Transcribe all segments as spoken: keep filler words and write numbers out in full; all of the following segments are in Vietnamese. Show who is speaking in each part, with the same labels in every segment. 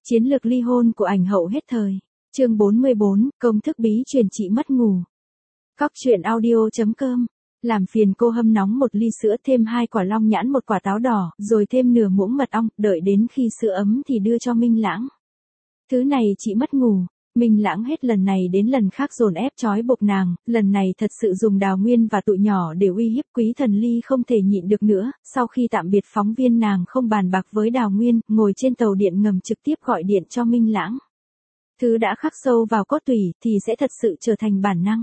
Speaker 1: Chiến lược ly hôn của ảnh hậu hết thời. Chương bốn mươi bốn, công thức bí truyền chị mất ngủ. Cóc truyện audio chấm com. Làm phiền cô hâm nóng một ly sữa, thêm hai quả long nhãn, một quả táo đỏ, rồi thêm nửa muỗng mật ong, đợi đến khi sữa ấm thì đưa cho Minh Lãng. Thứ này chị mất ngủ. Minh Lãng hết lần này đến lần khác dồn ép trói buộc nàng, lần này thật sự dùng Đào Nguyên và tụi nhỏ để uy hiếp. Quý Thần Ly không thể nhịn được nữa, sau khi tạm biệt phóng viên nàng không bàn bạc với Đào Nguyên, ngồi trên tàu điện ngầm trực tiếp gọi điện cho Minh Lãng. Thứ đã khắc sâu vào cốt tủy thì sẽ thật sự trở thành bản năng.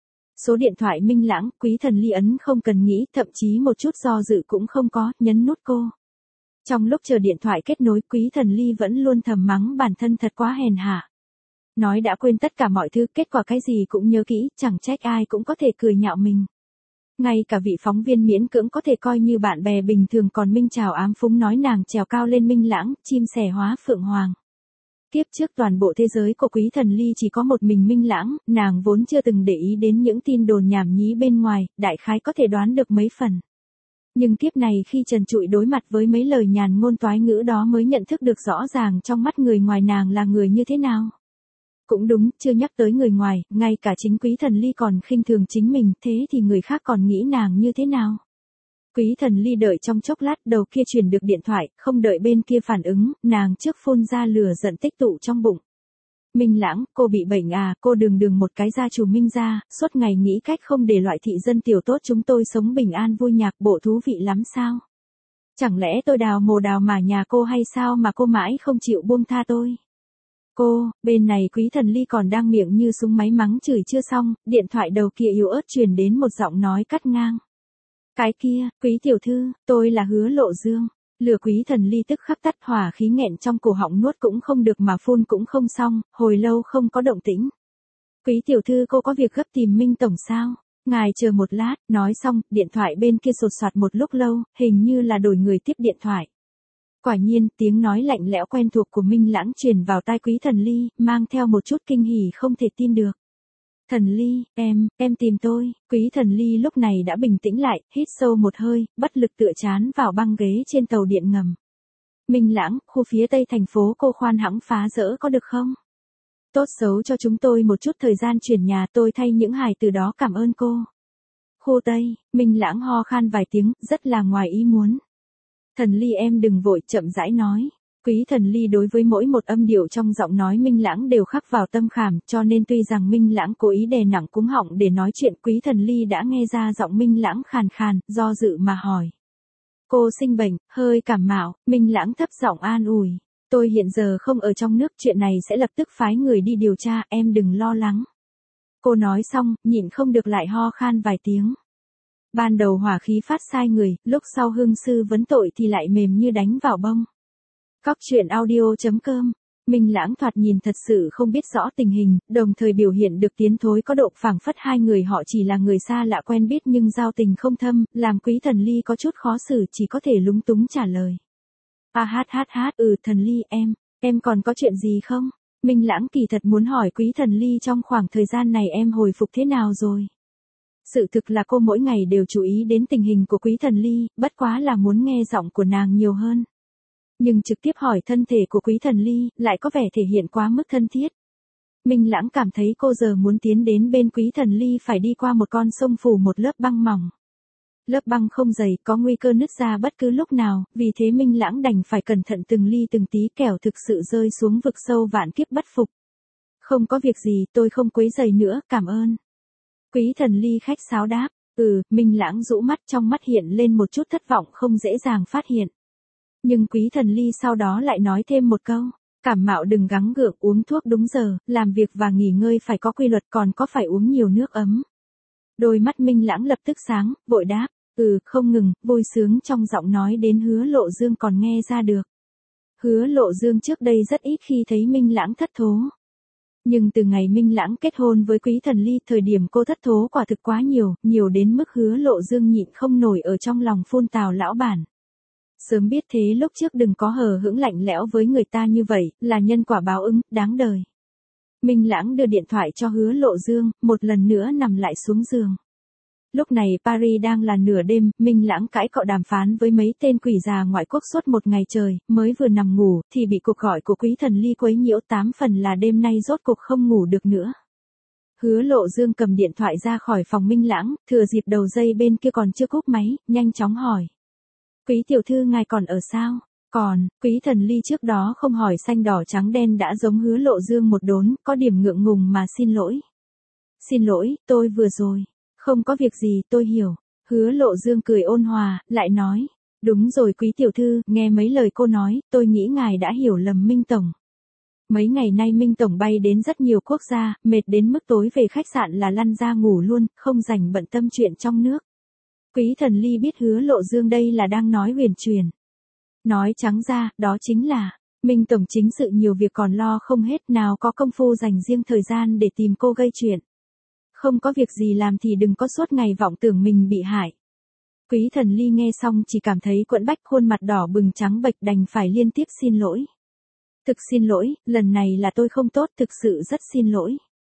Speaker 1: Số điện thoại Minh Lãng, Quý Thần Ly ấn không cần nghĩ, thậm chí một chút do dự cũng không có, nhấn nút cô. Trong lúc chờ điện thoại kết nối, Quý Thần Ly vẫn luôn thầm mắng bản thân thật quá hèn hạ. Nói đã quên tất cả mọi thứ, kết quả cái gì cũng nhớ kỹ, chẳng trách ai cũng có thể cười nhạo mình. Ngay cả vị phóng viên miễn cưỡng có thể coi như bạn bè bình thường, còn Minh Trào ám phúng nói nàng trèo cao lên Minh Lãng, chim sẻ hóa phượng hoàng. Kiếp trước toàn bộ thế giới của Quý Thần Ly chỉ có một mình Minh Lãng, nàng vốn chưa từng để ý đến những tin đồn nhảm nhí bên ngoài, đại khái có thể đoán được mấy phần. Nhưng kiếp này khi trần trụi đối mặt với mấy lời nhàn ngôn toái ngữ đó mới nhận thức được rõ ràng trong mắt người ngoài nàng là người như thế nào. Cũng đúng, chưa nhắc tới người ngoài, ngay cả chính Quý Thần Ly còn khinh thường chính mình, thế thì người khác còn nghĩ nàng như thế nào? Quý Thần Ly đợi trong chốc lát, đầu kia truyền được điện thoại, không đợi bên kia phản ứng, nàng trước phun ra lửa giận tích tụ trong bụng. Minh Lãng, cô bị bệnh à, cô đường đường một cái gia chủ Minh gia, suốt ngày nghĩ cách không để loại thị dân tiểu tốt chúng tôi sống bình an vui nhạc, bộ thú vị lắm sao? Chẳng lẽ tôi đào mồ đào mả nhà cô hay sao mà cô mãi không chịu buông tha tôi? Cô, bên này Quý Thần Ly còn đang miệng như súng máy mắng chửi chưa xong, điện thoại đầu kia yếu ớt truyền đến một giọng nói cắt ngang. Cái kia, Quý tiểu thư, tôi là Hứa Lộ Dương. Lửa Quý Thần Ly tức khắc tắt, hỏa khí nghẹn trong cổ họng, nuốt cũng không được mà phun cũng không xong, hồi lâu không có động tĩnh. Quý tiểu thư, cô có việc gấp tìm Minh tổng sao? Ngài chờ một lát, nói xong, điện thoại bên kia sột soạt một lúc lâu, hình như là đổi người tiếp điện thoại. Quả nhiên, tiếng nói lạnh lẽo quen thuộc của Minh Lãng truyền vào tai Quý Thần Ly, mang theo một chút kinh hỉ không thể tin được. Thần Ly, em, em tìm tôi. Quý Thần Ly lúc này đã bình tĩnh lại, hít sâu một hơi, bất lực tựa trán vào băng ghế trên tàu điện ngầm. Minh Lãng, khu phía tây thành phố cô khoan hãng phá rỡ có được không? Tốt xấu cho chúng tôi một chút thời gian chuyển nhà, tôi thay những hài từ đó cảm ơn cô. Khu Tây, Minh Lãng ho khan vài tiếng, rất là ngoài ý muốn. Thần Ly em đừng vội, chậm rãi nói. Quý Thần Ly đối với mỗi một âm điệu trong giọng nói Minh Lãng đều khắc vào tâm khảm, cho nên tuy rằng Minh Lãng cố ý đè nặng cúng họng để nói chuyện, Quý Thần Ly đã nghe ra giọng Minh Lãng khàn khàn, do dự mà hỏi. Cô sinh bệnh, hơi cảm mạo. Minh Lãng thấp giọng an ủi. Tôi hiện giờ không ở trong nước, chuyện này sẽ lập tức phái người đi điều tra, em đừng lo lắng. Cô nói xong, nhịn không được lại ho khan vài tiếng. Ban đầu hỏa khí phát sai người, lúc sau hương sư vấn tội thì lại mềm như đánh vào bông. Cóc truyện audio chấm com. Minh Lãng thoạt nhìn thật sự không biết rõ tình hình, đồng thời biểu hiện được tiến thối có độ, phảng phất hai người họ chỉ là người xa lạ quen biết nhưng giao tình không thâm, làm Quý Thần Ly có chút khó xử, chỉ có thể lúng túng trả lời. A hát hát hát, ừ Thần Ly em, em còn có chuyện gì không? Minh Lãng kỳ thật muốn hỏi Quý Thần Ly trong khoảng thời gian này em hồi phục thế nào rồi? Sự thực là cô mỗi ngày đều chú ý đến tình hình của Quý Thần Ly, bất quá là muốn nghe giọng của nàng nhiều hơn. Nhưng trực tiếp hỏi thân thể của Quý Thần Ly, lại có vẻ thể hiện quá mức thân thiết. Minh Lãng cảm thấy cô giờ muốn tiến đến bên Quý Thần Ly phải đi qua một con sông phủ một lớp băng mỏng. Lớp băng không dày, có nguy cơ nứt ra bất cứ lúc nào, vì thế Minh Lãng đành phải cẩn thận từng ly từng tí, kẻo thực sự rơi xuống vực sâu vạn kiếp bất phục. Không có việc gì, tôi không quấy rầy nữa, cảm ơn. Quý Thần Ly khách sáo đáp. Ừ, Minh Lãng rũ mắt, trong mắt hiện lên một chút thất vọng không dễ dàng phát hiện. Nhưng Quý Thần Ly sau đó lại nói thêm một câu. Cảm mạo đừng gắng gượng, uống thuốc đúng giờ, làm việc và nghỉ ngơi phải có quy luật, còn có phải uống nhiều nước ấm. Đôi mắt Minh Lãng lập tức sáng, vội đáp. Ừ, không ngừng, vui sướng trong giọng nói đến Hứa Lộ Dương còn nghe ra được. Hứa Lộ Dương trước đây rất ít khi thấy Minh Lãng thất thố. Nhưng từ ngày Minh Lãng kết hôn với Quý Thần Ly, thời điểm cô thất thố quả thực quá nhiều, nhiều đến mức Hứa Lộ Dương nhịn không nổi ở trong lòng phun tào lão bản. Sớm biết thế lúc trước đừng có hờ hững lạnh lẽo với người ta như vậy, là nhân quả báo ứng, đáng đời. Minh Lãng đưa điện thoại cho Hứa Lộ Dương, một lần nữa nằm lại xuống giường. Lúc này Paris đang là nửa đêm, Minh Lãng cãi cọ đàm phán với mấy tên quỷ già ngoại quốc suốt một ngày trời, mới vừa nằm ngủ, thì bị cuộc gọi của Quý Thần Ly quấy nhiễu, tám phần là đêm nay rốt cuộc không ngủ được nữa. Hứa Lộ Dương cầm điện thoại ra khỏi phòng Minh Lãng, thừa dịp đầu dây bên kia còn chưa cúp máy, nhanh chóng hỏi. Quý tiểu thư ngài còn ở sao? Còn, Quý Thần Ly trước đó không hỏi xanh đỏ trắng đen đã giống Hứa Lộ Dương một đốn, có điểm ngượng ngùng mà xin lỗi. Xin lỗi, tôi vừa rồi. Không có việc gì, tôi hiểu. Hứa Lộ Dương cười ôn hòa, lại nói. Đúng rồi Quý tiểu thư, nghe mấy lời cô nói, tôi nghĩ ngài đã hiểu lầm Minh Tổng. Mấy ngày nay Minh Tổng bay đến rất nhiều quốc gia, mệt đến mức tối về khách sạn là lăn ra ngủ luôn, không rảnh bận tâm chuyện trong nước. Quý Thần Ly biết Hứa Lộ Dương đây là đang nói huyền truyền. Nói trắng ra, đó chính là, Minh Tổng chính sự nhiều việc còn lo không hết, nào có công phu dành riêng thời gian để tìm cô gây chuyện. Không có việc gì làm thì đừng có suốt ngày vọng tưởng mình bị hại. Quý Thần Ly nghe xong chỉ cảm thấy quẫn bách, khuôn mặt đỏ bừng trắng bệch, đành phải liên tiếp xin lỗi. Thực xin lỗi, lần này là tôi không tốt, thực sự rất xin lỗi.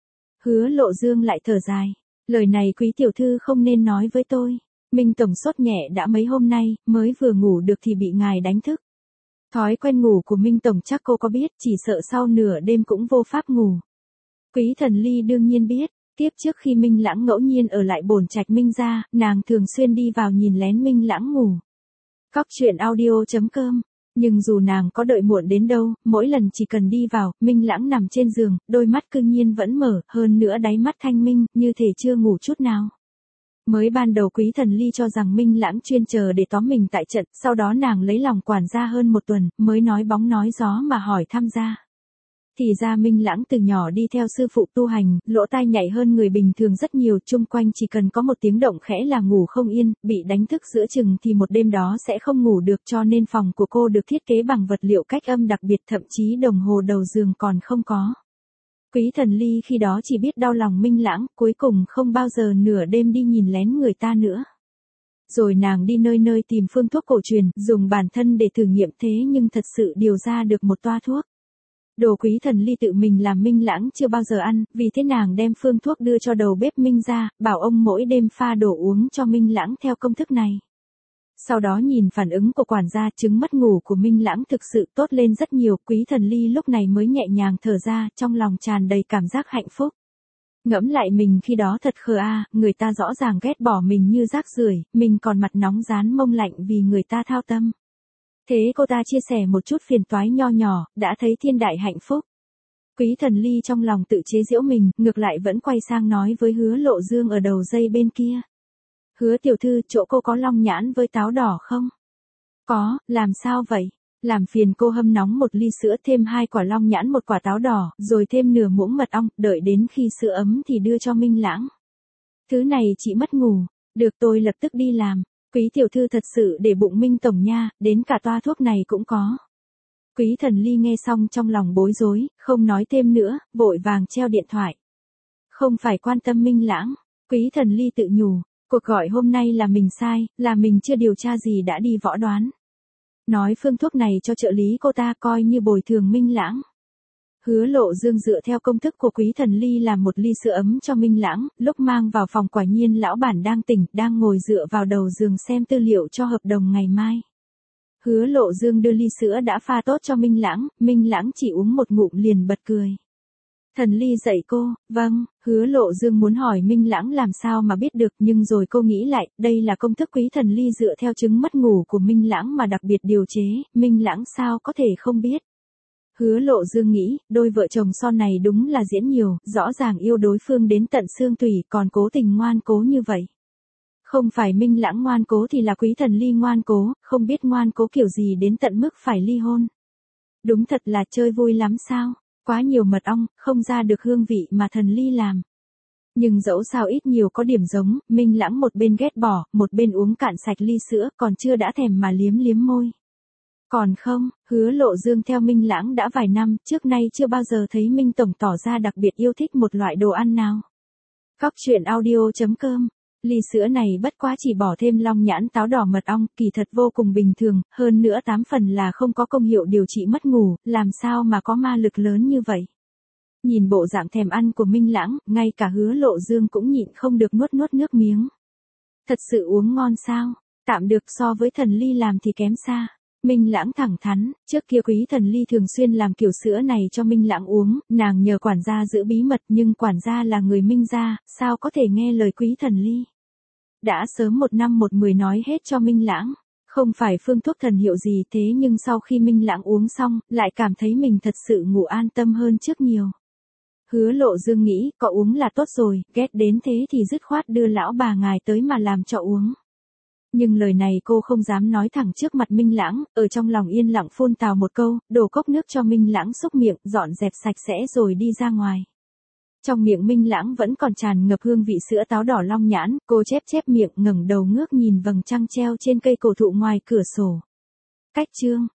Speaker 1: Hứa Lộ Dương lại thở dài. Lời này Quý tiểu thư không nên nói với tôi. Minh Tổng sốt nhẹ đã mấy hôm nay, mới vừa ngủ được thì bị ngài đánh thức. Thói quen ngủ của Minh Tổng chắc cô có biết, chỉ sợ sau nửa đêm cũng vô pháp ngủ. Quý Thần Ly đương nhiên biết. Tiếp trước khi Minh Lãng ngẫu nhiên ở lại bổn trạch Minh gia, nàng thường xuyên đi vào nhìn lén Minh Lãng ngủ. Cóc truyện audio chấm com. Nhưng dù nàng có đợi muộn đến đâu, mỗi lần chỉ cần đi vào, Minh Lãng nằm trên giường, đôi mắt cương nhiên vẫn mở, hơn nữa đáy mắt thanh minh, như thể chưa ngủ chút nào. Mới ban đầu Quý Thần Ly cho rằng Minh Lãng chuyên chờ để tóm mình tại trận, sau đó nàng lấy lòng quản gia hơn một tuần, mới nói bóng nói gió mà hỏi thăm gia. Thì ra Minh Lãng từ nhỏ đi theo sư phụ tu hành, lỗ tai nhạy hơn người bình thường rất nhiều, chung quanh chỉ cần có một tiếng động khẽ là ngủ không yên, bị đánh thức giữa chừng thì một đêm đó sẽ không ngủ được, cho nên phòng của cô được thiết kế bằng vật liệu cách âm đặc biệt, thậm chí đồng hồ đầu giường còn không có. Quý Thần Ly khi đó chỉ biết đau lòng Minh Lãng, cuối cùng không bao giờ nửa đêm đi nhìn lén người ta nữa. Rồi nàng đi nơi nơi tìm phương thuốc cổ truyền, dùng bản thân để thử nghiệm, thế nhưng thật sự điều ra được một toa thuốc. Đồ Quý Thần Ly tự mình làm Minh Lãng chưa bao giờ ăn, vì thế nàng đem phương thuốc đưa cho đầu bếp Minh ra, bảo ông mỗi đêm pha đồ uống cho Minh Lãng theo công thức này. Sau đó nhìn phản ứng của quản gia, chứng mất ngủ của Minh Lãng thực sự tốt lên rất nhiều, Quý Thần Ly lúc này mới nhẹ nhàng thở ra, trong lòng tràn đầy cảm giác hạnh phúc. Ngẫm lại mình khi đó thật khờ a, người ta rõ ràng ghét bỏ mình như rác rưởi, mình còn mặt nóng rán mông lạnh vì người ta thao tâm. Thế cô ta chia sẻ một chút phiền toái nho nhỏ, đã thấy thiên đại hạnh phúc. Quý Thần Ly trong lòng tự chế giễu mình, ngược lại vẫn quay sang nói với Hứa Lộ Dương ở đầu dây bên kia. Hứa tiểu thư, chỗ cô có long nhãn với táo đỏ không? Có, làm sao vậy? Làm phiền cô hâm nóng một ly sữa, thêm hai quả long nhãn, một quả táo đỏ, rồi thêm nửa muỗng mật ong, đợi đến khi sữa ấm thì đưa cho Minh Lãng. Thứ này chị mất ngủ, được tôi lập tức đi làm. Quý tiểu thư thật sự để bụng Minh Tổng nha, đến cả toa thuốc này cũng có. Quý Thần Ly nghe xong trong lòng bối rối, không nói thêm nữa, vội vàng treo điện thoại. Không phải quan tâm Minh Lãng, Quý Thần Ly tự nhủ, cuộc gọi hôm nay là mình sai, là mình chưa điều tra gì đã đi võ đoán. Nói phương thuốc này cho trợ lý cô ta coi như bồi thường Minh Lãng. Hứa Lộ Dương dựa theo công thức của Quý Thần Ly làm một ly sữa ấm cho Minh Lãng, lúc mang vào phòng quả nhiên lão bản đang tỉnh, đang ngồi dựa vào đầu giường xem tư liệu cho hợp đồng ngày mai. Hứa Lộ Dương đưa ly sữa đã pha tốt cho Minh Lãng, Minh Lãng chỉ uống một ngụm liền bật cười. Thần Ly dạy cô, vâng, Hứa Lộ Dương muốn hỏi Minh Lãng làm sao mà biết được, nhưng rồi cô nghĩ lại, đây là công thức Quý Thần Ly dựa theo chứng mất ngủ của Minh Lãng mà đặc biệt điều chế, Minh Lãng sao có thể không biết. Hứa Lộ Dương nghĩ, đôi vợ chồng son này đúng là diễn nhiều, rõ ràng yêu đối phương đến tận xương tủy, còn cố tình ngoan cố như vậy. Không phải Minh Lãng ngoan cố thì là Quý Thần Ly ngoan cố, không biết ngoan cố kiểu gì đến tận mức phải ly hôn. Đúng thật là chơi vui lắm sao, quá nhiều mật ong, không ra được hương vị mà Thần Ly làm. Nhưng dẫu sao ít nhiều có điểm giống, Minh Lãng một bên ghét bỏ, một bên uống cạn sạch ly sữa, còn chưa đã thèm mà liếm liếm môi. Còn không, Hứa Lộ Dương theo Minh Lãng đã vài năm, trước nay chưa bao giờ thấy Minh Tổng tỏ ra đặc biệt yêu thích một loại đồ ăn nào. Cóc truyện audio chấm com. Ly sữa này bất quá chỉ bỏ thêm long nhãn, táo đỏ, mật ong, kỳ thật vô cùng bình thường, hơn nữa tám phần là không có công hiệu điều trị mất ngủ, làm sao mà có ma lực lớn như vậy. Nhìn bộ dạng thèm ăn của Minh Lãng, ngay cả Hứa Lộ Dương cũng nhịn không được nuốt nuốt nước miếng. Thật sự uống ngon sao? Tạm được, so với Thần Ly làm thì kém xa. Minh Lãng thẳng thắn, trước kia Quý Thần Ly thường xuyên làm kiểu sữa này cho Minh Lãng uống, nàng nhờ quản gia giữ bí mật nhưng quản gia là người Minh gia, sao có thể nghe lời Quý Thần Ly. Đã sớm một năm một mười nói hết cho Minh Lãng. Không phải phương thuốc thần hiệu gì thế nhưng sau khi Minh Lãng uống xong, lại cảm thấy mình thật sự ngủ an tâm hơn trước nhiều. Hứa Lộ Dương nghĩ, có uống là tốt rồi, ghét đến thế thì dứt khoát đưa lão bà ngài tới mà làm cho uống. Nhưng lời này cô không dám nói thẳng trước mặt Minh Lãng, ở trong lòng yên lặng phun tào một câu, đổ cốc nước cho Minh Lãng xúc miệng, dọn dẹp sạch sẽ rồi đi ra ngoài. Trong miệng Minh Lãng vẫn còn tràn ngập hương vị sữa táo đỏ long nhãn, cô chép chép miệng ngẩng đầu ngước nhìn vầng trăng treo trên cây cổ thụ ngoài cửa sổ. Cách chương